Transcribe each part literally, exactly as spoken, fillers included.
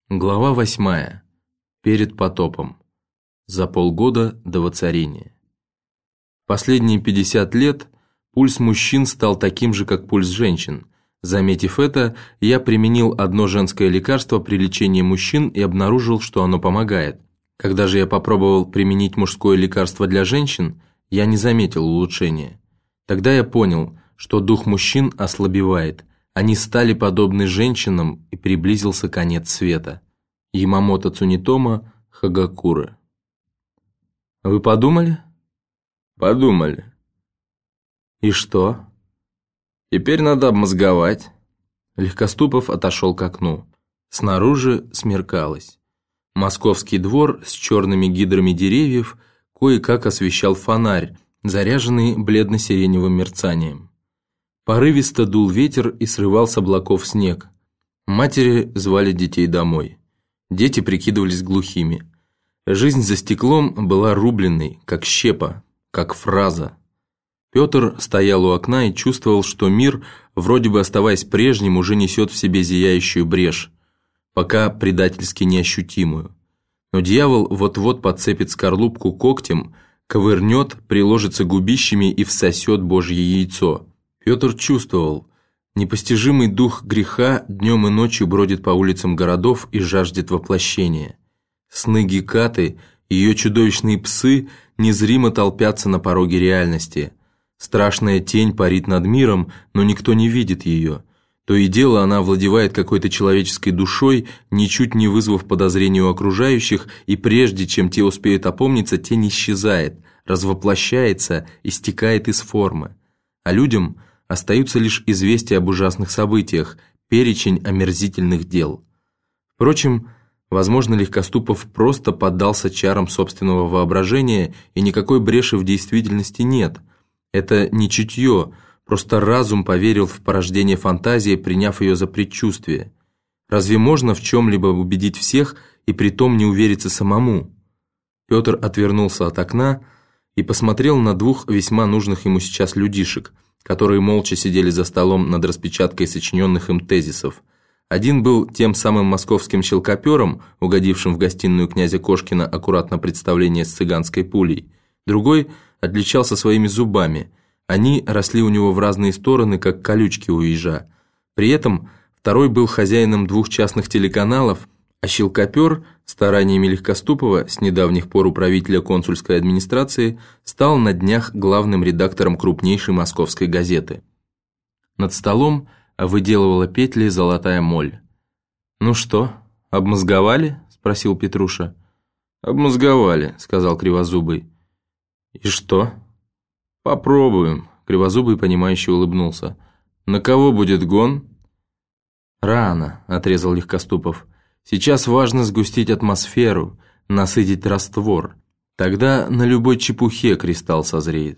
Глава восьмая. Перед потопом. За полгода до воцарения. Последние пятьдесят лет пульс мужчин стал таким же, как пульс женщин. Заметив это, я применил одно женское лекарство при лечении мужчин и обнаружил, что оно помогает. Когда же я попробовал применить мужское лекарство для женщин, я не заметил улучшения. Тогда я понял, что дух мужчин ослабевает. Они стали подобны женщинам, и приблизился конец света. Ямамото Цунитомо Хагакура. Вы подумали? Подумали. И что? Теперь надо обмозговать. Легкоступов отошел к окну. Снаружи смеркалось. Московский двор с черными гидрами деревьев кое-как освещал фонарь, заряженный бледно-сиреневым мерцанием. Порывисто дул ветер и срывал с облаков снег. Матери звали детей домой. Дети прикидывались глухими. Жизнь за стеклом была рубленной, как щепа, как фраза. Петр стоял у окна и чувствовал, что мир, вроде бы оставаясь прежним, уже несет в себе зияющую брешь, пока предательски неощутимую. Но дьявол вот-вот подцепит скорлупку когтем, ковырнет, приложится губищами и всосет Божье яйцо. Петр чувствовал, непостижимый дух греха днем и ночью бродит по улицам городов и жаждет воплощения. Сны Гекаты, ее чудовищные псы незримо толпятся на пороге реальности. Страшная тень парит над миром, но никто не видит ее. То и дело она овладевает какой-то человеческой душой, ничуть не вызвав подозрений у окружающих, и прежде чем те успеют опомниться, тень исчезает, развоплощается, истекает из формы. А людям остаются лишь известия об ужасных событиях, перечень омерзительных дел. Впрочем, возможно, Легкоступов просто поддался чарам собственного воображения, и никакой бреши в действительности нет. Это не чутье, просто разум поверил в порождение фантазии, приняв ее за предчувствие. Разве можно в чем-либо убедить всех и притом не увериться самому? Петр отвернулся от окна и посмотрел на двух весьма нужных ему сейчас людишек, которые молча сидели за столом над распечаткой сочиненных им тезисов. Один был тем самым московским щелкопером, угодившим в гостиную князя Кошкина аккуратно представление с цыганской пулей. Другой отличался своими зубами. Они росли у него в разные стороны, как колючки у ежа. При этом второй был хозяином двух частных телеканалов, а щелкопер, стараниями Легкоступова, с недавних пор управителя консульской администрации, стал на днях главным редактором крупнейшей московской газеты. Над столом выделывала петли золотая моль. «Ну что, обмозговали?» – спросил Петруша. «Обмозговали», – сказал Кривозубый. «И что?» «Попробуем», – Кривозубый, понимающе улыбнулся. «На кого будет гон?» «Рано», – отрезал Легкоступов. «Сейчас важно сгустить атмосферу, насытить раствор. Тогда на любой чепухе кристалл созреет».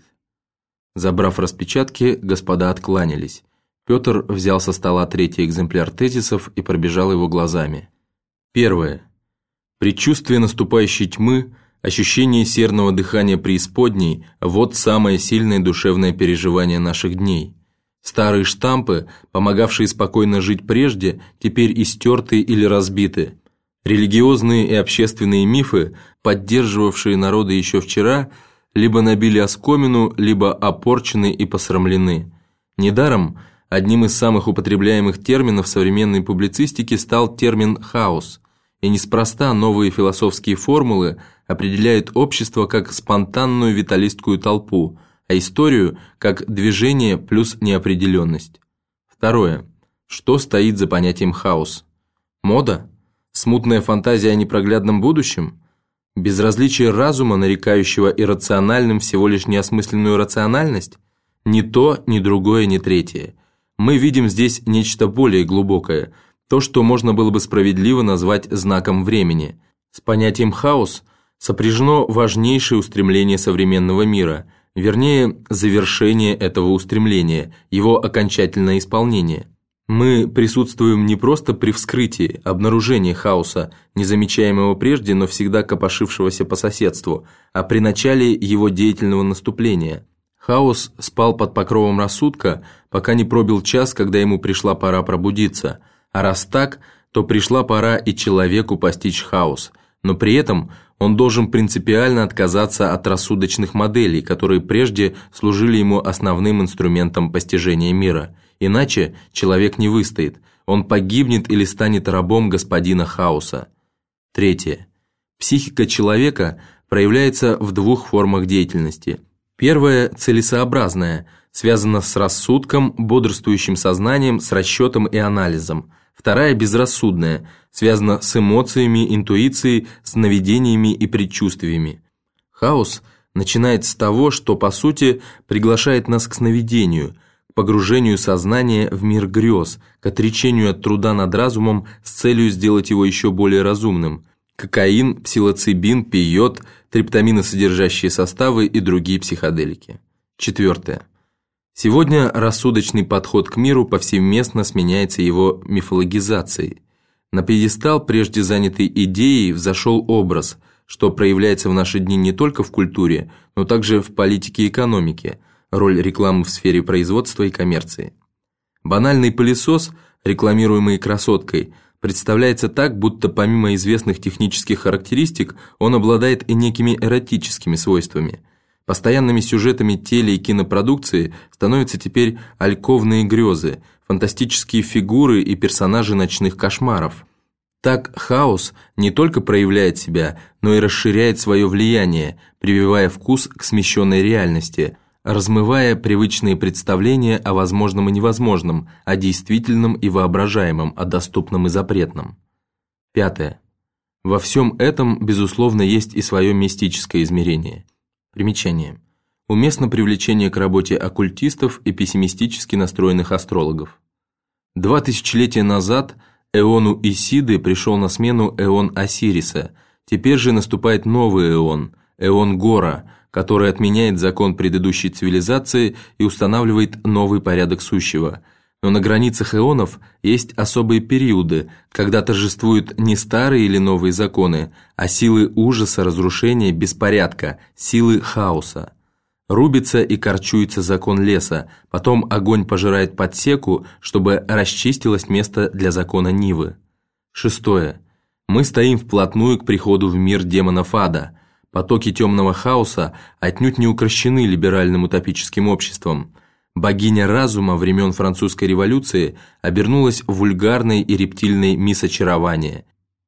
Забрав распечатки, господа откланялись. Петр взял со стола третий экземпляр тезисов и пробежал его глазами. Первое. Предчувствие наступающей тьмы, ощущение серного дыхания преисподней – вот самое сильное душевное переживание наших дней. Старые штампы, помогавшие спокойно жить прежде, теперь истерты или разбиты. Религиозные и общественные мифы, поддерживавшие народы еще вчера, либо набили оскомину, либо опорчены и посрамлены. Недаром одним из самых употребляемых терминов современной публицистики стал термин «хаос», и неспроста новые философские формулы определяют общество как спонтанную виталистскую толпу, а историю как движение плюс неопределенность. Второе. Что стоит за понятием хаос? Мода? Смутная фантазия о непроглядном будущем? Безразличие разума, нарекающего иррациональным всего лишь неосмысленную рациональность? Ни то, ни другое, ни третье. Мы видим здесь нечто более глубокое, то, что можно было бы справедливо назвать знаком времени. С понятием хаос сопряжено важнейшее устремление современного мира, вернее, завершение этого устремления, его окончательное исполнение. Мы присутствуем не просто при вскрытии, обнаружении хаоса, незамечаемого прежде, но всегда копошившегося по соседству, а при начале его деятельного наступления. Хаос спал под покровом рассудка, пока не пробил час, когда ему пришла пора пробудиться, а раз так, то пришла пора и человеку постичь хаос, но при этом он должен принципиально отказаться от рассудочных моделей, которые прежде служили ему основным инструментом постижения мира. Иначе человек не выстоит, он погибнет или станет рабом господина хаоса. Третье. Психика человека проявляется в двух формах деятельности. Первая – целесообразная, связана с рассудком, бодрствующим сознанием, с расчетом и анализом. Вторая – безрассудная, связана с эмоциями, интуицией, сновидениями и предчувствиями. Хаос начинает с того, что, по сути, приглашает нас к сновидению, к погружению сознания в мир грез, к отречению от труда над разумом с целью сделать его еще более разумным. Кокаин, псилоцибин, пийот, триптаминосодержащие составы и другие психоделики. Четвертое. Сегодня рассудочный подход к миру повсеместно сменяется его мифологизацией. На пьедестал, прежде занятой идеей, взошел образ, что проявляется в наши дни не только в культуре, но также в политике и экономике, роль рекламы в сфере производства и коммерции. Банальный пылесос, рекламируемый красоткой, представляется так, будто помимо известных технических характеристик, он обладает и некими эротическими свойствами. Постоянными сюжетами теле- и кинопродукции становятся теперь альковные грезы, фантастические фигуры и персонажи ночных кошмаров. Так хаос не только проявляет себя, но и расширяет свое влияние, прививая вкус к смещенной реальности, размывая привычные представления о возможном и невозможном, о действительном и воображаемом, о доступном и запретном. Пятое. Во всем этом, безусловно, есть и свое мистическое измерение. Примечание. Уместно привлечение к работе оккультистов и пессимистически настроенных астрологов. Два тысячелетия назад эону Исиды пришел на смену эон Осириса, теперь же наступает новый эон, эон Гора, который отменяет закон предыдущей цивилизации и устанавливает новый порядок сущего. Но на границах эонов есть особые периоды, когда торжествуют не старые или новые законы, а силы ужаса, разрушения, беспорядка, силы хаоса. Рубится и корчуется закон леса, потом огонь пожирает подсеку, чтобы расчистилось место для закона Нивы. Шестое. Мы стоим вплотную к приходу в мир демонов ада. Потоки темного хаоса отнюдь не укрощены либеральным утопическим обществом. Богиня разума времен французской революции обернулась вульгарной и рептильной мисс очарования.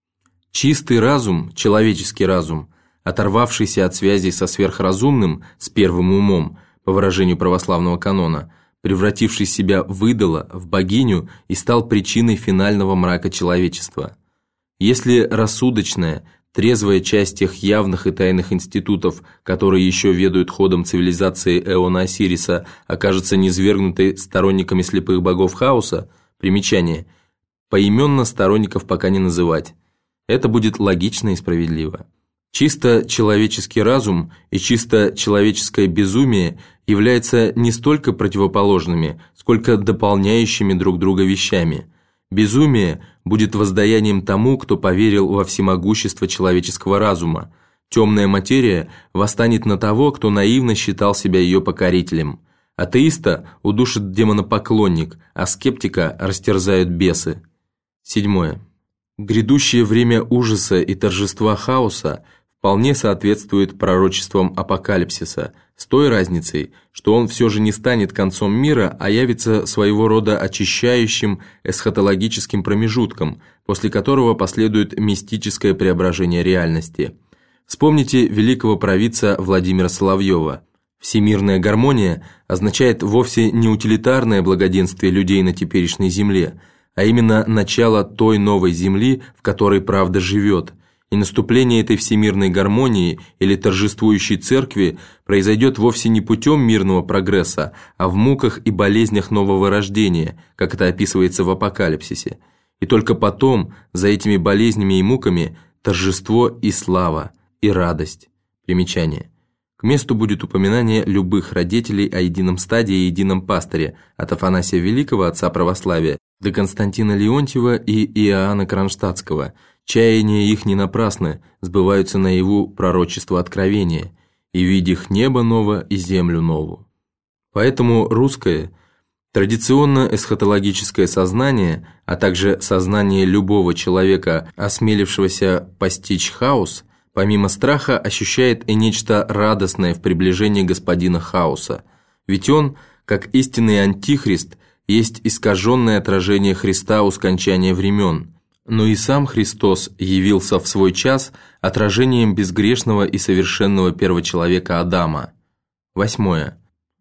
Чистый разум, человеческий разум, оторвавшийся от связей со сверхразумным, с первым умом, по выражению православного канона, превративший себя в идола, в богиню и стал причиной финального мрака человечества. Если рассудочная, трезвая часть тех явных и тайных институтов, которые еще ведают ходом цивилизации эона Осириса, окажется низвергнутой сторонниками слепых богов хаоса, примечание, поименно сторонников пока не называть, это будет логично и справедливо. Чисто человеческий разум и чисто человеческое безумие являются не столько противоположными, сколько дополняющими друг друга вещами. Безумие будет воздаянием тому, кто поверил во всемогущество человеческого разума. Темная материя восстанет на того, кто наивно считал себя ее покорителем. Атеиста удушит демонопоклонник, а скептика растерзают бесы. Седьмое. Грядущее время ужаса и торжества хаоса вполне соответствует пророчествам апокалипсиса, с той разницей, что он все же не станет концом мира, а явится своего рода очищающим эсхатологическим промежутком, после которого последует мистическое преображение реальности. Вспомните великого провидца Владимира Соловьева. Всемирная гармония означает вовсе не утилитарное благоденствие людей на теперешней земле, а именно начало той новой земли, в которой правда живет. И наступление этой всемирной гармонии или торжествующей церкви произойдет вовсе не путем мирного прогресса, а в муках и болезнях нового рождения, как это описывается в апокалипсисе. И только потом, за этими болезнями и муками, торжество и слава, и радость. Примечание. К месту будет упоминание любых родителей о едином стаде и едином пастыре, от Афанасия Великого, отца православия, до Константина Леонтьева и Иоанна Кронштадтского. Чаяния их не напрасны, сбываются наяву пророчества откровения, и видих небо ново и землю нову. Поэтому русское, Традиционно эсхатологическое сознание, а также сознание любого человека, осмелившегося постичь хаос, помимо страха ощущает и нечто радостное в приближении господина хаоса, ведь он, как истинный антихрист, есть искаженное отражение Христа у скончания времен, но и сам Христос явился в свой час отражением безгрешного и совершенного первочеловека Адама. Восьмое.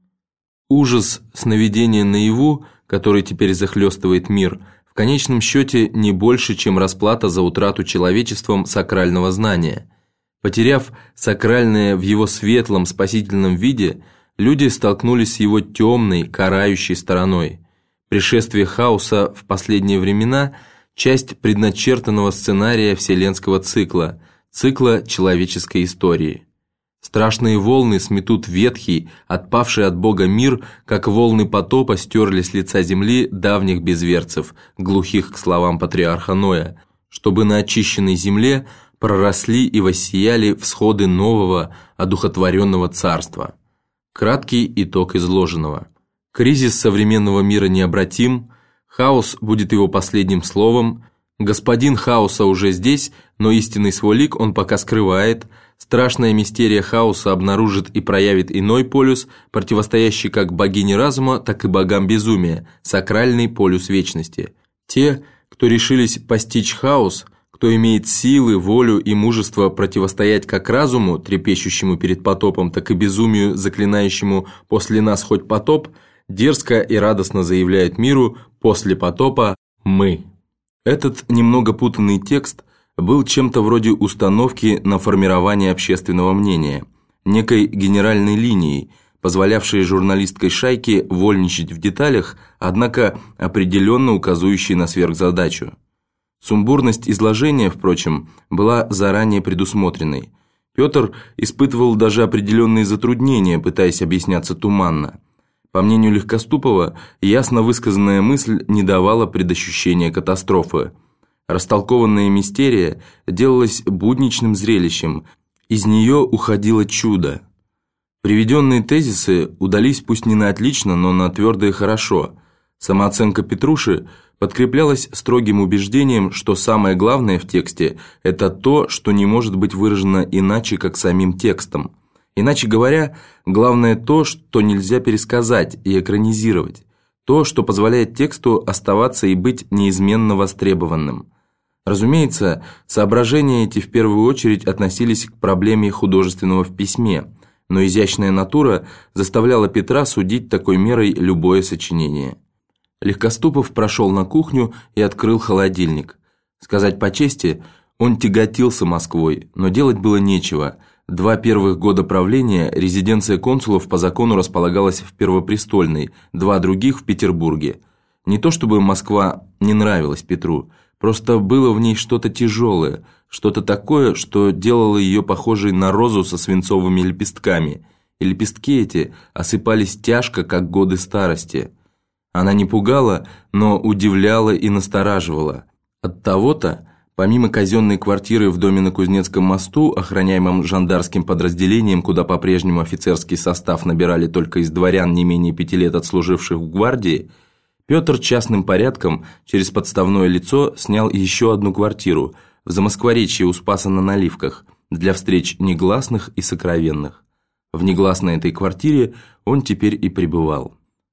Ужас сновидения наяву, который теперь захлестывает мир, в конечном счете не больше, чем расплата за утрату человечеством сакрального знания. Потеряв сакральное в его светлом спасительном виде, люди столкнулись с его темной, карающей стороной. Пришествие хаоса в последние времена – часть предначертанного сценария вселенского цикла, цикла человеческой истории. Страшные волны сметут ветхий, отпавший от Бога мир, как волны потопа стерли с лица земли давних безверцев, глухих к словам патриарха Ноя, чтобы на очищенной земле проросли и воссияли всходы нового, одухотворенного царства. Краткий итог изложенного. Кризис современного мира необратим, хаос будет его последним словом, господин хаоса уже здесь, но истинный свой лик он пока скрывает, страшная мистерия хаоса обнаружит и проявит иной полюс, противостоящий как богине разума, так и богам безумия, сакральный полюс вечности. Те, кто решились постичь хаос, кто имеет силы, волю и мужество противостоять как разуму, трепещущему перед потопом, так и безумию, заклинающему «после нас хоть потоп», дерзко и радостно заявляют миру «после потопа мы». Этот немного путанный текст был чем-то вроде установки на формирование общественного мнения, некой генеральной линией, позволявшей журналистской шайке вольничать в деталях, однако определенно указывающей на сверхзадачу. Сумбурность изложения, впрочем, была заранее предусмотренной. Петр испытывал даже определенные затруднения, пытаясь объясняться туманно. По мнению Легкоступова, ясно высказанная мысль не давала предощущения катастрофы. Растолкованная мистерия делалась будничным зрелищем, из нее уходило чудо. Приведенные тезисы удались пусть не на отлично, но на твердо и хорошо. Самооценка Петруши подкреплялась строгим убеждением, что самое главное в тексте – это то, что не может быть выражено иначе, как самим текстом. Иначе говоря, главное то, что нельзя пересказать и экранизировать, то, что позволяет тексту оставаться и быть неизменно востребованным. Разумеется, соображения эти в первую очередь относились к проблеме художественного в письме, но изящная натура заставляла Петра судить такой мерой любое сочинение. Легкоступов прошел на кухню и открыл холодильник. Сказать по чести, он тяготился Москвой, но делать было нечего. Два первых года правления резиденция консулов по закону располагалась в Первопрестольной, два других в Петербурге. Не то чтобы Москва не нравилась Петру, просто было в ней что-то тяжелое, что-то такое, что делало ее похожей на розу со свинцовыми лепестками, и лепестки эти осыпались тяжко, как годы старости. Она не пугала, но удивляла и настораживала. Оттого-то, помимо казенной квартиры в доме на Кузнецком мосту, охраняемом жандарским подразделением, куда по-прежнему офицерский состав набирали только из дворян не менее пяти лет отслуживших в гвардии, Петр частным порядком через подставное лицо снял еще одну квартиру в Замоскворечье у Спаса на Наливках для встреч негласных и сокровенных. В негласной этой квартире он теперь и пребывал.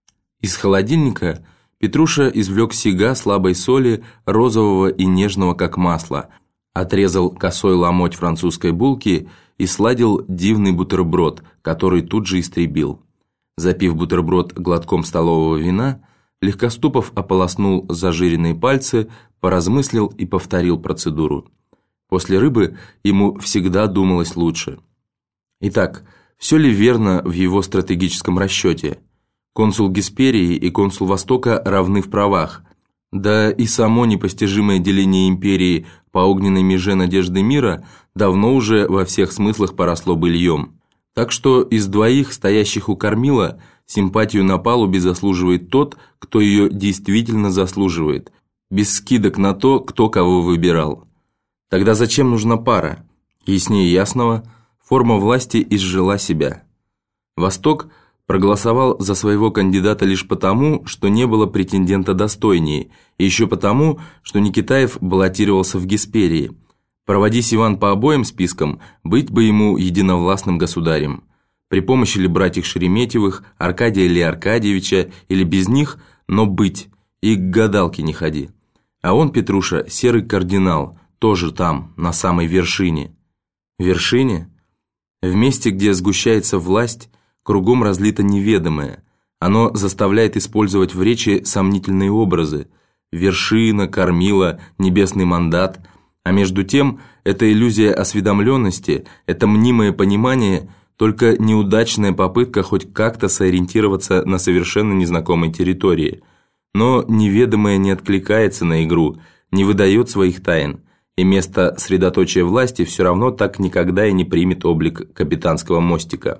Из холодильника Петруша извлек сига слабой соли, розового и нежного как масло, отрезал косой ломоть французской булки и сладил дивный бутерброд, который тут же истребил. Запив бутерброд глотком столового вина, Легкоступов ополоснул зажиренные пальцы, поразмыслил и повторил процедуру. После рыбы ему всегда думалось лучше. Итак, все ли верно в его стратегическом расчете? Консул Гесперии и консул Востока равны в правах, да и само непостижимое деление империи по огненной меже надежды мира давно уже во всех смыслах поросло быльем. Так что из двоих, стоящих у кормила, симпатию на палубе заслуживает тот, кто ее действительно заслуживает, без скидок на то, кто кого выбирал. Тогда зачем нужна пара? Яснее ясного, форма власти изжила себя. Восток Проголосовал за своего кандидата лишь потому, что не было претендента достойнее, и еще потому, что Никитаев баллотировался в Гесперии. Проводись Иван по обоим спискам, быть бы ему единовластным государем. При помощи ли братьев Шереметьевых, Аркадия или Аркадьевича, или без них, но быть, и к гадалке не ходи. А он, Петруша, серый кардинал, тоже там, на самой вершине. Вершине? В месте, где сгущается власть, кругом разлито неведомое. Оно заставляет использовать в речи сомнительные образы. Вершина, кормила, небесный мандат. А между тем, эта иллюзия осведомленности, это мнимое понимание, только неудачная попытка хоть как-то сориентироваться на совершенно незнакомой территории. Но неведомое не откликается на игру, не выдает своих тайн, и место средоточия власти все равно так никогда и не примет облик капитанского мостика.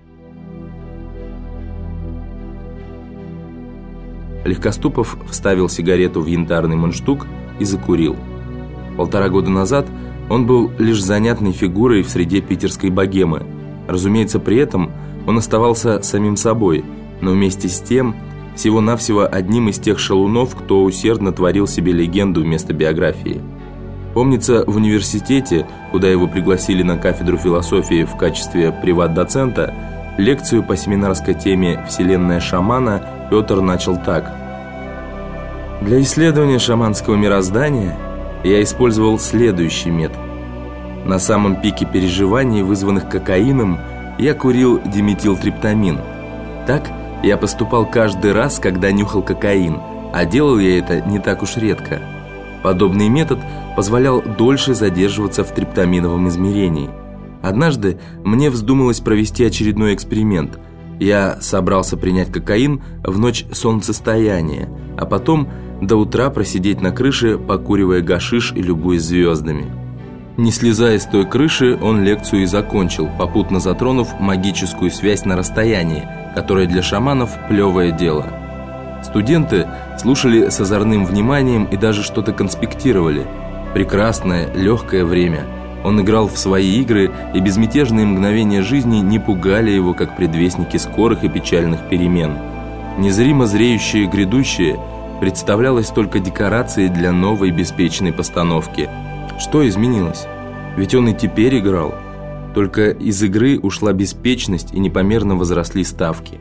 Легкоступов вставил сигарету в янтарный мундштук и закурил. Полтора года назад он был лишь занятной фигурой в среде питерской богемы. Разумеется, при этом он оставался самим собой, но вместе с тем всего-навсего одним из тех шалунов, кто усердно творил себе легенду вместо биографии. Помнится, в университете, куда его пригласили на кафедру философии в качестве приват-доцента, лекцию по семинарской теме «Вселенная шамана» Петр начал так. Для исследования шаманского мироздания я использовал следующий метод. На самом пике переживаний, вызванных кокаином, я курил диметилтриптамин. Так я поступал каждый раз, когда нюхал кокаин, а делал я это не так уж редко. Подобный метод позволял дольше задерживаться в триптаминовом измерении. Однажды мне вздумалось провести очередной эксперимент. Я собрался принять кокаин в ночь солнцестояния, а потом до утра просидеть на крыше, покуривая гашиш и любуясь звездами. Не слезая с той крыши, он лекцию и закончил, попутно затронув магическую связь на расстоянии, которая для шаманов плевое дело. Студенты слушали с озорным вниманием и даже что-то конспектировали. Прекрасное, легкое время. Он играл в свои игры, и безмятежные мгновения жизни не пугали его, как предвестники скорых и печальных перемен. Незримо зреющее грядущее представлялось только декорацией для новой беспечной постановки. Что изменилось? Ведь он и теперь играл. Только из игры ушла беспечность и непомерно возросли ставки.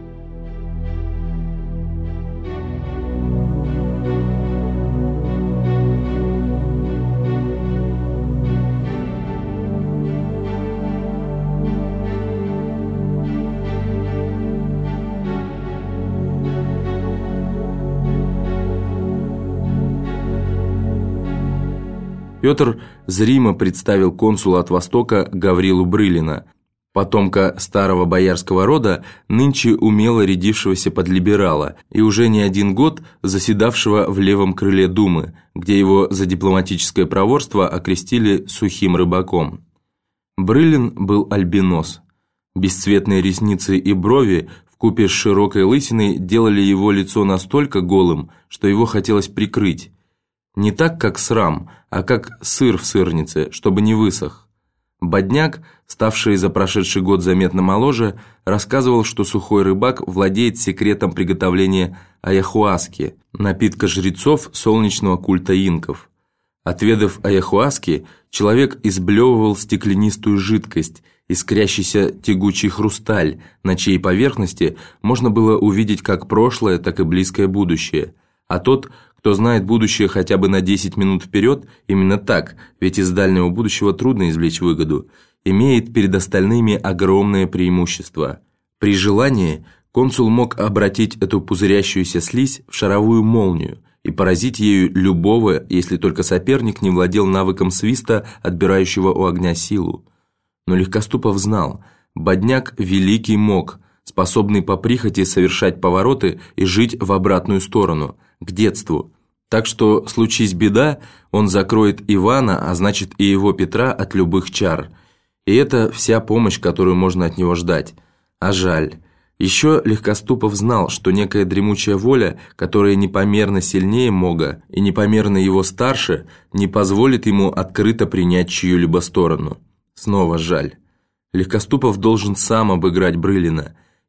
Петр зримо представил консула от Востока Гаврилу Брылина, потомка старого боярского рода, нынче умело рядившегося под либерала и уже не один год заседавшего в левом крыле Думы, где его за дипломатическое проворство окрестили сухим рыбаком. Брылин был альбинос. Бесцветные ресницы и брови вкупе с широкой лысиной делали его лицо настолько голым, что его хотелось прикрыть. Не так, как срам, а как сыр в сырнице, чтобы не высох. Бодняк, ставший за прошедший год заметно моложе, рассказывал, что сухой рыбак владеет секретом приготовления аяхуаски, напитка жрецов солнечного культа инков. Отведав аяхуаски, человек изблевывал стеклянистую жидкость, искрящийся тягучий хрусталь, на чьей поверхности можно было увидеть как прошлое, так и близкое будущее. А тот, кто знает будущее хотя бы на десять минут вперед, именно так, ведь из дальнего будущего трудно извлечь выгоду, имеет перед остальными огромное преимущество. При желании консул мог обратить эту пузырящуюся слизь в шаровую молнию и поразить ею любого, если только соперник не владел навыком свиста, отбирающего у огня силу. Но Легкоступов знал, Бодняк – великий маг, способный по прихоти совершать повороты и жить в обратную сторону – к детству. Так что, случись беда, он закроет Ивана, а значит и его Петра от любых чар. И это вся помощь, которую можно от него ждать. А жаль. Еще Легкоступов знал, что некая дремучая воля, которая непомерно сильнее мага и непомерно его старше, не позволит ему открыто принять чью-либо сторону. Снова жаль. Легкоступов должен сам обыграть Брылина.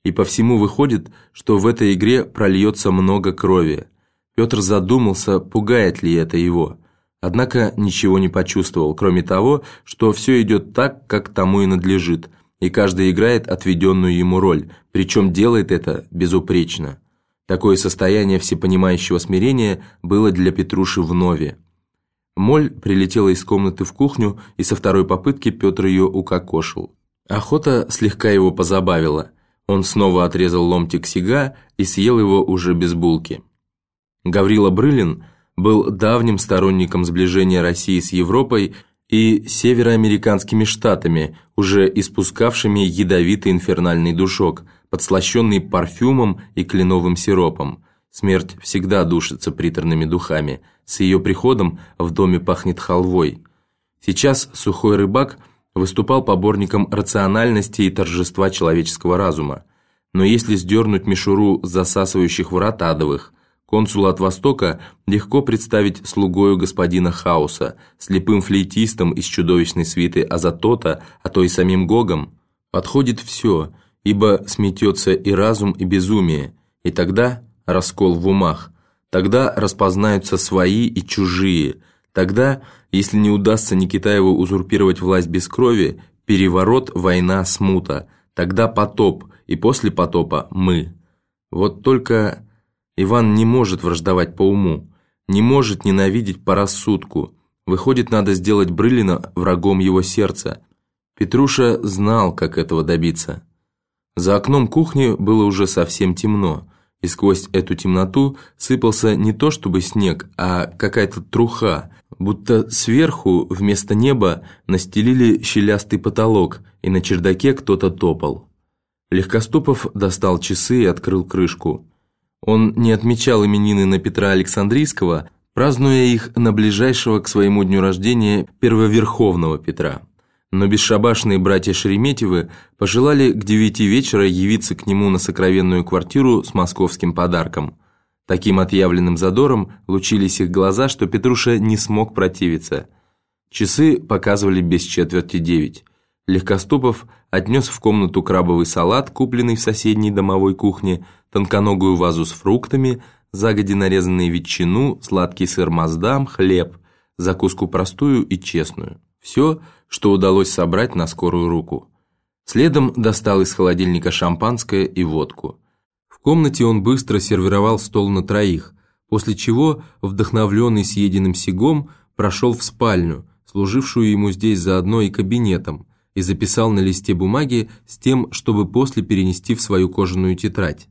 И по всему выходит, что в этой игре прольется много крови. Петр задумался, пугает ли это его. Однако ничего не почувствовал, кроме того, что все идет так, как тому и надлежит, и каждый играет отведенную ему роль, причем делает это безупречно. Такое состояние всепонимающего смирения было для Петруши вновь. Моль прилетела из комнаты в кухню, и со второй попытки Петр ее укокошил. Охота слегка его позабавила. Он снова отрезал ломтик сига и съел его уже без булки. Гаврила Брылин был давним сторонником сближения России с Европой и североамериканскими штатами, уже испускавшими ядовитый инфернальный душок, подслащенный парфюмом и кленовым сиропом. Смерть всегда душится приторными духами. С ее приходом в доме пахнет халвой. Сейчас сухой рыбак выступал поборником рациональности и торжества человеческого разума. Но если сдернуть мишуру засасывающих врат адовых, консула от Востока легко представить слугою господина Хаоса, слепым флейтистом из чудовищной свиты Азатота, а то и самим Гогом. Подходит все, ибо сметется и разум, и безумие, и тогда раскол в умах, тогда распознаются свои и чужие, тогда, если не удастся Никитаеву узурпировать власть без крови, переворот, война, смута, тогда потоп, и после потопа мы. Вот только Иван не может враждовать по уму, не может ненавидеть по рассудку. Выходит, надо сделать Брылина врагом его сердца. Петруша знал, как этого добиться. За окном кухни было уже совсем темно, и сквозь эту темноту сыпался не то чтобы снег, а какая-то труха, будто сверху вместо неба настелили щелястый потолок, и на чердаке кто-то топал. Легкоступов достал часы и открыл крышку. Он не отмечал именины на Петра Александрийского, празднуя их на ближайшего к своему дню рождения первоверховного Петра. Но бесшабашные братья Шереметьевы пожелали к девяти вечера явиться к нему на сокровенную квартиру с московским подарком. Таким отъявленным задором лучились их глаза, что Петруша не смог противиться. Часы показывали без четверти девять. Легкоступов отнес в комнату крабовый салат, купленный в соседней домовой кухне, тонконогую вазу с фруктами, загоди нарезанную ветчину, сладкий сыр маздам, хлеб, закуску простую и честную. Все, что удалось собрать на скорую руку. Следом достал из холодильника шампанское и водку. В комнате он быстро сервировал стол на троих, после чего, вдохновленный съеденным сигом, прошел в спальню, служившую ему здесь заодно и кабинетом, и записал на листе бумаги с тем, чтобы после перенести в свою кожаную тетрадь.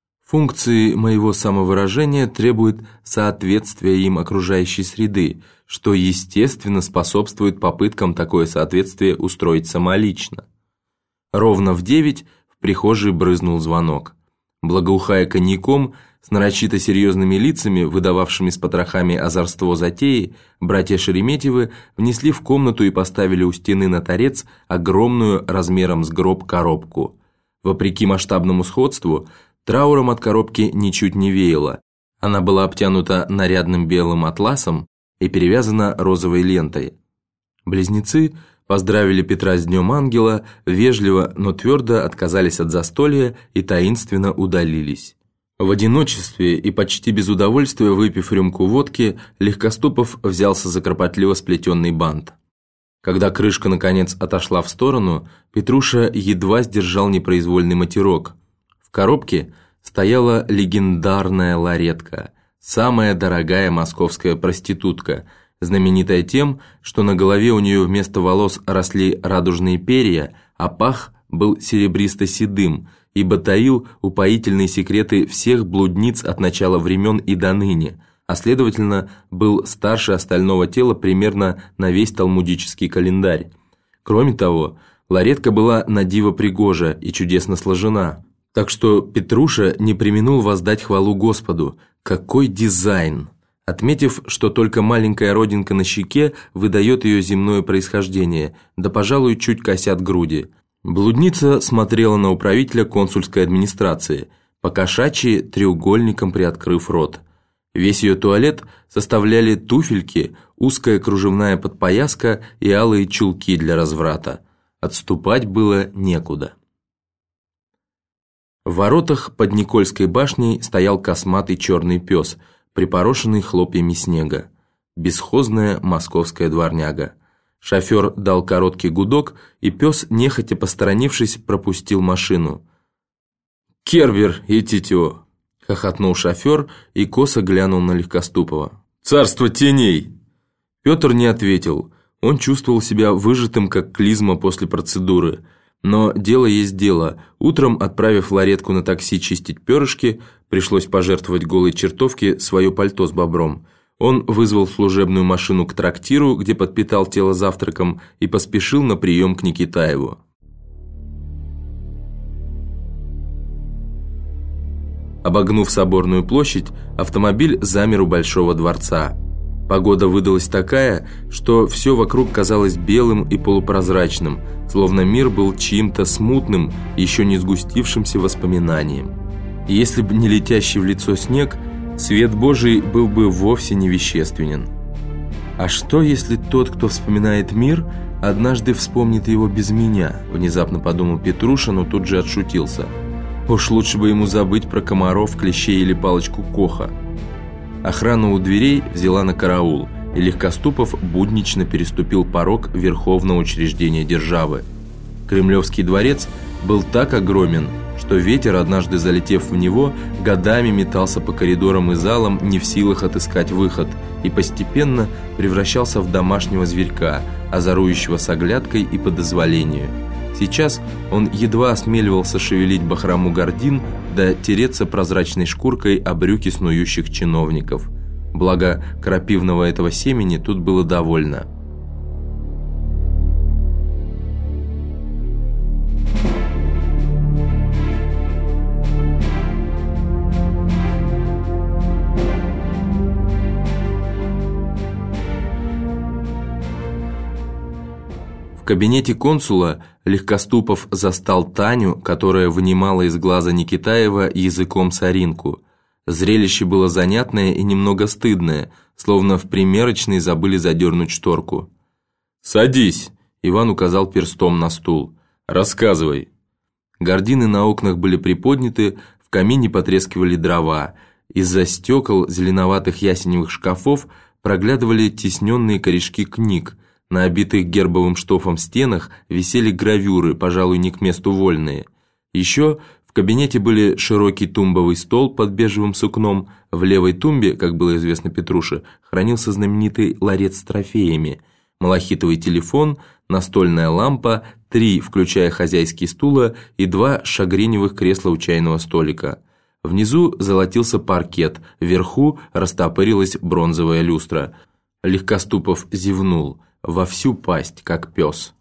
Функции моего самовыражения требуют соответствия им окружающей среды, что, естественно, способствует попыткам такое соответствие устроить самолично. Ровно в девять в прихожей брызнул звонок. Благоухая коньяком, с нарочито серьезными лицами, выдававшими с потрохами озорство затеи, братья Шереметьевы внесли в комнату и поставили у стены на торец огромную размером с гроб коробку. Вопреки масштабному сходству, трауром от коробки ничуть не веяло. Она была обтянута нарядным белым атласом и перевязана розовой лентой. Близнецы поздравили Петра с Днем Ангела, вежливо, но твердо отказались от застолья и таинственно удалились. В одиночестве и почти без удовольствия, выпив рюмку водки, Легкоступов взялся за кропотливо сплетенный бант. Когда крышка наконец отошла в сторону, Петруша едва сдержал непроизвольный матерок. В коробке стояла легендарная ларетка, самая дорогая московская проститутка, знаменитая тем, что на голове у нее вместо волос росли радужные перья, а пах был серебристо-седым, ибо таил упоительные секреты всех блудниц от начала времен и до ныне, а следовательно, был старше остального тела примерно на весь талмудический календарь. Кроме того, ларетка была на диво пригожа и чудесно сложена, так что Петруша не преминул воздать хвалу Господу. Какой дизайн! Отметив, что только маленькая родинка на щеке выдает ее земное происхождение, да, пожалуй, чуть косят груди. Блудница смотрела на управителя консульской администрации, по-кошачьи треугольником приоткрыв рот. Весь ее туалет составляли туфельки, узкая кружевная подпояска и алые чулки для разврата. Отступать было некуда. В воротах под Никольской башней стоял косматый черный пес, припорошенный хлопьями снега. Бесхозная московская дворняга. Шофер дал короткий гудок, и пес, нехотя посторонившись, пропустил машину. «Кербер и Титё!» — хохотнул шофер и косо глянул на Легкоступова. «Царство теней!» Петр не ответил. Он чувствовал себя выжатым, как клизма после процедуры. Но дело есть дело. Утром, отправив Ларетку на такси чистить перышки, пришлось пожертвовать голой чертовке свое пальто с бобром. Он вызвал служебную машину к трактиру, где подпитал тело завтраком, и поспешил на прием к Никитаеву. Обогнув Соборную площадь, автомобиль замер у Большого дворца. Погода выдалась такая, что все вокруг казалось белым и полупрозрачным, словно мир был чьим-то смутным, еще не сгустившимся воспоминанием. И если бы не летящий в лицо снег, свет Божий был бы вовсе не вещественен. А что, если тот, кто вспоминает мир, однажды вспомнит его без меня? Внезапно подумал Петруша, но тут же отшутился. Уж лучше бы ему забыть про комаров, клещей или палочку Коха. Охрана у дверей взяла на караул, и Легкоступов буднично переступил порог Верховного учреждения державы. Кремлевский дворец был так огромен, что ветер, однажды залетев в него, годами метался по коридорам и залам, не в силах отыскать выход, и постепенно превращался в домашнего зверька, озорующего с оглядкой и по дозволению. Сейчас он едва осмеливался шевелить бахрому гардин да тереться прозрачной шкуркой о брюки снующих чиновников. Благо, крапивного этого семени тут было довольно. В кабинете консула Легкоступов застал Таню, которая вынимала из глаза Никитаева языком соринку. Зрелище было занятное и немного стыдное, словно в примерочной забыли задернуть шторку. «Садись!» – Иван указал перстом на стул. «Рассказывай!» Гардины на окнах были приподняты, в камине потрескивали дрова. Из-за стекол зеленоватых ясеневых шкафов проглядывали тисненные корешки книг. На обитых гербовым штофом стенах висели гравюры, пожалуй, не к месту вольные. Еще в кабинете были широкий тумбовый стол под бежевым сукном. В левой тумбе, как было известно Петруше, хранился знаменитый ларец с трофеями, малахитовый телефон, настольная лампа, три, включая хозяйские стула, и два шагреневых кресла у чайного столика. Внизу золотился паркет, вверху растопырилась бронзовая люстра. Легкоступов зевнул во всю пасть, как пес.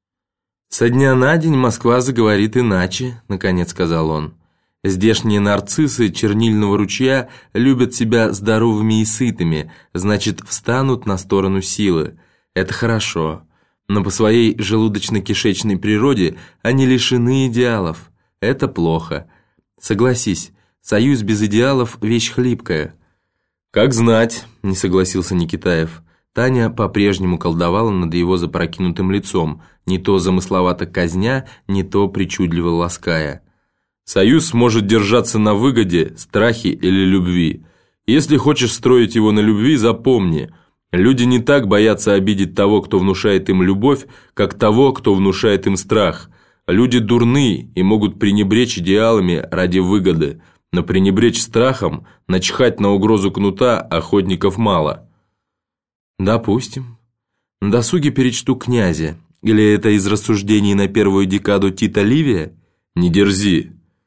«Со дня на день Москва заговорит иначе», — наконец сказал он. «Здешние нарциссы чернильного ручья любят себя здоровыми и сытыми, значит, встанут на сторону силы. Это хорошо. Но по своей желудочно-кишечной природе они лишены идеалов. Это плохо. Согласись, союз без идеалов – вещь хлипкая». «Как знать», – не согласился Никитаев. Таня по-прежнему колдовала над его запрокинутым лицом, не то замысловато казня, не то причудливо лаская. «Союз может держаться на выгоде, страхе или любви. Если хочешь строить его на любви, запомни, люди не так боятся обидеть того, кто внушает им любовь, как того, кто внушает им страх. Люди дурны и могут пренебречь идеалами ради выгоды, но пренебречь страхом, начхать на угрозу кнута охотников мало». «Допустим. На досуге перечту «Князя». Или это из рассуждений на первую декаду Тита Ливия? Не дерзи».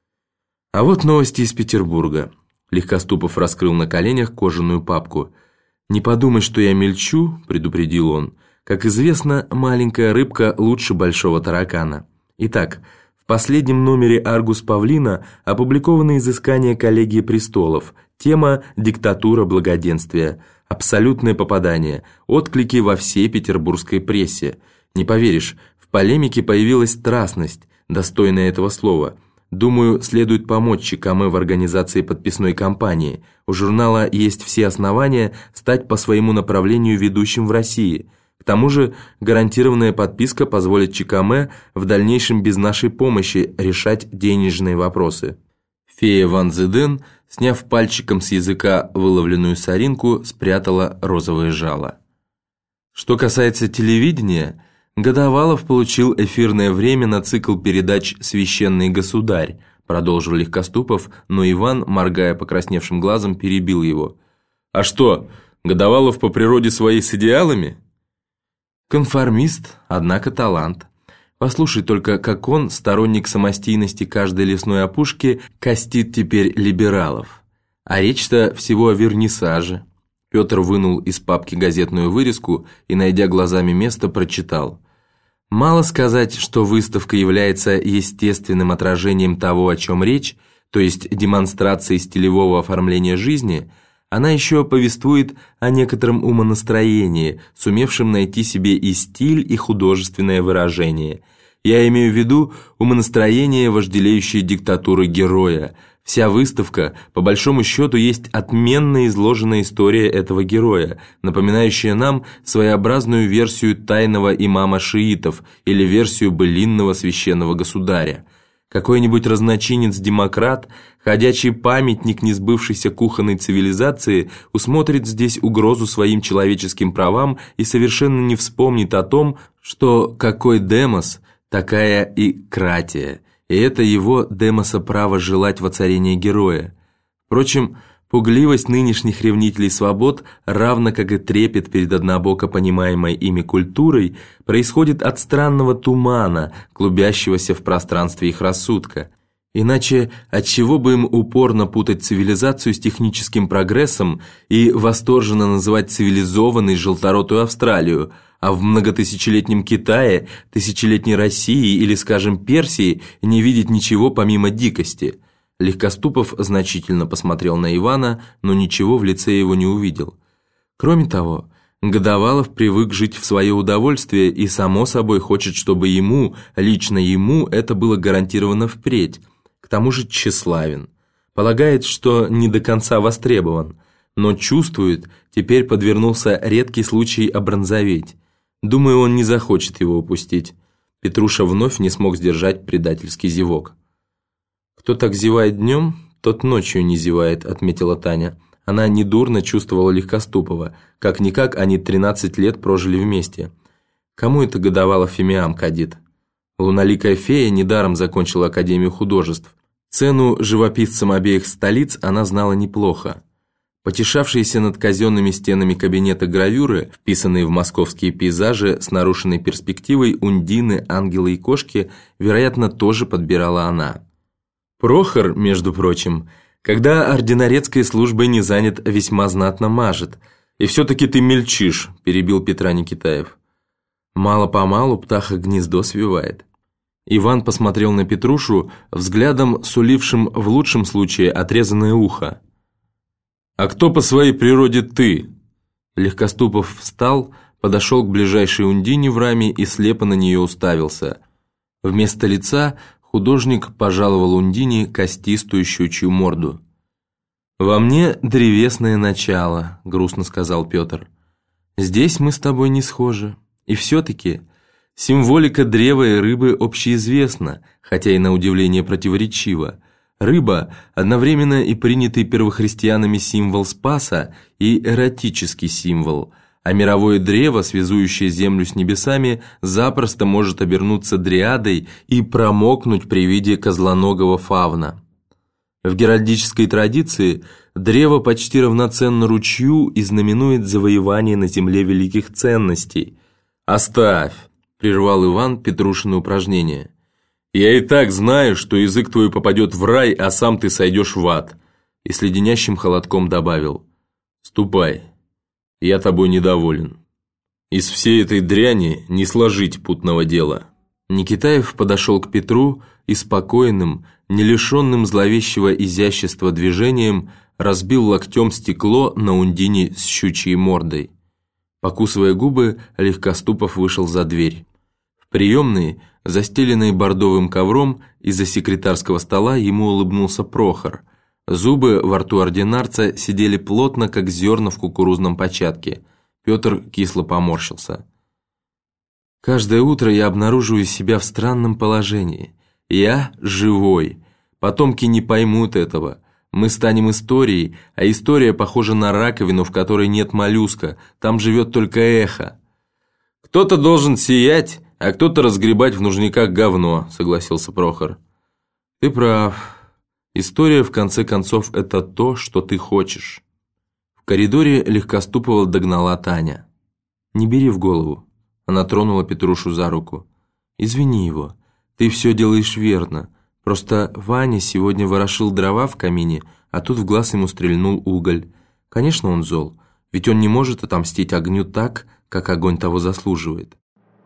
А вот новости из Петербурга. Легкоступов раскрыл на коленях кожаную папку. «Не подумай, что я мельчу», – предупредил он. «Как известно, маленькая рыбка лучше большого таракана. Итак, в последнем номере «Аргус Павлина» опубликованы изыскания коллегии престолов. Тема «Диктатура благоденствия». Абсолютное попадание, отклики во всей петербургской прессе. Не поверишь, в полемике появилась страстность, достойная этого слова. Думаю, следует помочь ЧКМ в организации подписной кампании. У журнала есть все основания стать по своему направлению ведущим в России. К тому же гарантированная подписка позволит ЧКМ в дальнейшем без нашей помощи решать денежные вопросы». Фея Ван Зеден, сняв пальчиком с языка выловленную соринку, спрятала розовое жало. Что касается телевидения, Годовалов получил эфирное время на цикл передач «Священный государь», продолжил Легкоступов, но Иван, моргая покрасневшим глазом, перебил его. «А что, Годовалов по природе своей с идеалами?» «Конформист, однако талант. Послушай только, как он, сторонник самостийности каждой лесной опушки, костит теперь либералов. А речь-то всего о вернисаже». Петр вынул из папки газетную вырезку и, найдя глазами место, прочитал. «Мало сказать, что выставка является естественным отражением того, о чем речь, то есть демонстрацией стилевого оформления жизни, она еще повествует о некотором умонастроении, сумевшем найти себе и стиль, и художественное выражение. Я имею в виду умонастроение, вожделеющее диктатуры героя. Вся выставка, по большому счету, есть отменно изложенная история этого героя, напоминающая нам своеобразную версию тайного имама шиитов или версию былинного священного государя. Какой-нибудь разночинец-демократ, ходячий памятник несбывшейся кухонной цивилизации, усмотрит здесь угрозу своим человеческим правам и совершенно не вспомнит о том, что какой демос, такая и кратия, и это его демоса право желать воцарения героя. Впрочем, пугливость нынешних ревнителей свобод, равно как и трепет перед однобоко понимаемой ими культурой, происходит от странного тумана, клубящегося в пространстве их рассудка. Иначе отчего бы им упорно путать цивилизацию с техническим прогрессом и восторженно называть цивилизованной желторотую Австралию, а в многотысячелетнем Китае, тысячелетней России или, скажем, Персии не видеть ничего помимо дикости? Легкоступов значительно посмотрел на Ивана, но ничего в лице его не увидел. Кроме того, Годовалов привык жить в свое удовольствие и, само собой, хочет, чтобы ему, лично ему, это было гарантировано впредь. К тому же тщеславен. Полагает, что не до конца востребован, но чувствует, теперь подвернулся редкий случай обронзоветь. Думаю, он не захочет его упустить. Петруша вновь не смог сдержать предательский зевок. «Кто так зевает днем, тот ночью не зевает», — отметила Таня. Она недурно чувствовала Легкоступова. Как-никак они тринадцать лет прожили вместе. Кому это Годовалов фимиам кадит? Луналикая фея недаром закончила Академию художеств. Цену живописцам обеих столиц она знала неплохо. Потешавшиеся над казенными стенами кабинета гравюры, вписанные в московские пейзажи с нарушенной перспективой Ундины, ангелы и кошки, вероятно, тоже подбирала она. Прохор, между прочим, когда ординарецкой службой не занят, весьма знатно мажет. «И все-таки ты мельчишь», – перебил Петра Никитаев. «Мало-помалу птаха гнездо свивает». Иван посмотрел на Петрушу взглядом, сулившим в лучшем случае отрезанное ухо. «А кто по своей природе ты?» Легкоступов встал, подошел к ближайшей Ундине в раме и слепо на нее уставился. Вместо лица художник пожаловал Ундине костистую щучью морду. «Во мне древесное начало», — грустно сказал Петр. «Здесь мы с тобой не схожи. И все-таки символика древа и рыбы общеизвестна, хотя и на удивление противоречива. Рыба – одновременно и принятый первохристианами символ Спаса и эротический символ, а мировое древо, связующее землю с небесами, запросто может обернуться дриадой и промокнуть при виде козлоногого фавна. В геральдической традиции древо почти равноценно ручью и знаменует завоевание на земле великих ценностей. «Оставь!» – прервал Иван Петрушины упражнение. «Я и так знаю, что язык твой попадет в рай, а сам ты сойдешь в ад». И с леденящим холодком добавил: «Ступай, я тобой недоволен. Из всей этой дряни не сложить путного дела». Никитаев подошел к Петру и спокойным, не лишенным зловещего изящества движением разбил локтем стекло на Ундине с щучьей мордой. Покусывая губы, Легкоступов вышел за дверь. В приемной, застеленной бордовым ковром, из-за секретарского стола ему улыбнулся Прохор. Зубы во рту ординарца сидели плотно, как зерна в кукурузном початке. Петр кисло поморщился. «Каждое утро я обнаруживаю себя в странном положении. Я живой. Потомки не поймут этого. Мы станем историей, а история похожа на раковину, в которой нет моллюска, там живет только эхо. Кто-то должен сиять, а кто-то разгребать в нужниках говно, согласился Прохор. Ты прав. История, в конце концов, это то, что ты хочешь. В коридоре Легкоступова догнала Таня. Не бери в голову. Она тронула Петрушу за руку. Извини его, ты все делаешь верно. Просто Ваня сегодня ворошил дрова в камине, а тут в глаз ему стрельнул уголь. Конечно, он зол, ведь он не может отомстить огню так, как огонь того заслуживает.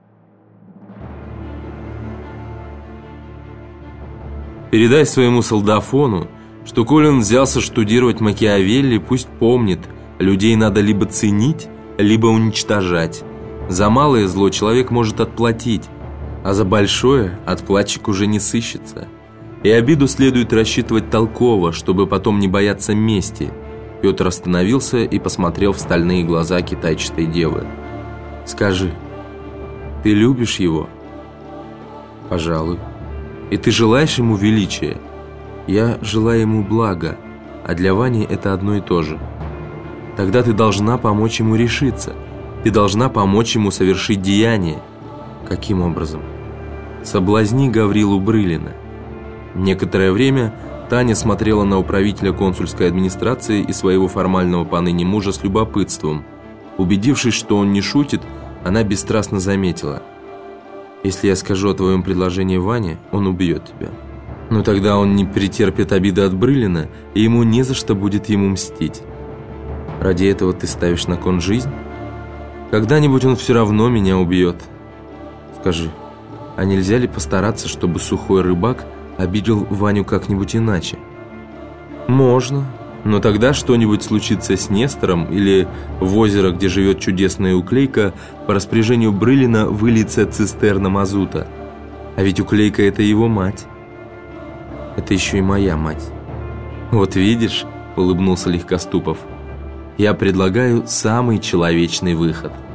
Передай своему солдафону, что коли он взялся штудировать Макиавелли, пусть помнит, людей надо либо ценить, либо уничтожать. За малое зло человек может отплатить, а за большое отплатчик уже не сыщется. И обиду следует рассчитывать толково, чтобы потом не бояться мести. Петр остановился и посмотрел в стальные глаза китайчатой девы. Скажи, ты любишь его? Пожалуй. И ты желаешь ему величия? Я желаю ему блага, а для Вани это одно и то же. Тогда ты должна помочь ему решиться. Ты должна помочь ему совершить деяние. Каким образом? Соблазни Гаврилу Брылина. Некоторое время Таня смотрела на управителя консульской администрации и своего формального поныне мужа с любопытством. Убедившись, что он не шутит, она бесстрастно заметила: «Если я скажу о твоем предложении Ване, он убьет тебя. Но тогда он не претерпит обиды от Брылина, и ему не за что будет ему мстить. Ради этого ты ставишь на кон жизнь? Когда-нибудь он все равно меня убьет. Скажи, а нельзя ли постараться, чтобы сухой рыбак обидел Ваню как-нибудь иначе?» «Можно, но тогда что-нибудь случится с Нестором, или в озеро, где живет чудесная Уклейка, по распоряжению Брылина выльется цистерна мазута. А ведь Уклейка – это его мать. Это еще и моя мать». «Вот видишь», – улыбнулся Легкоступов, – «я предлагаю самый человечный выход».